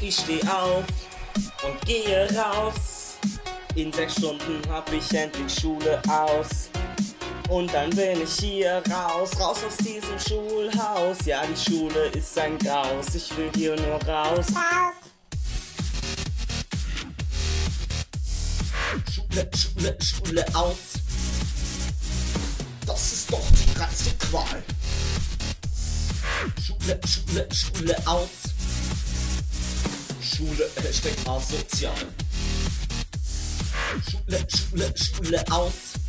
Ich steh auf und gehe raus. In 6 Stunden hab ich endlich Schule aus. Und dann bin ich hier raus aus diesem Schulhaus. Ja, die Schule ist ein Graus, ich will hier nur raus. Schule aus. Das ist doch die reinste Qual. Schule aus. Schule #asozial. Schule aus.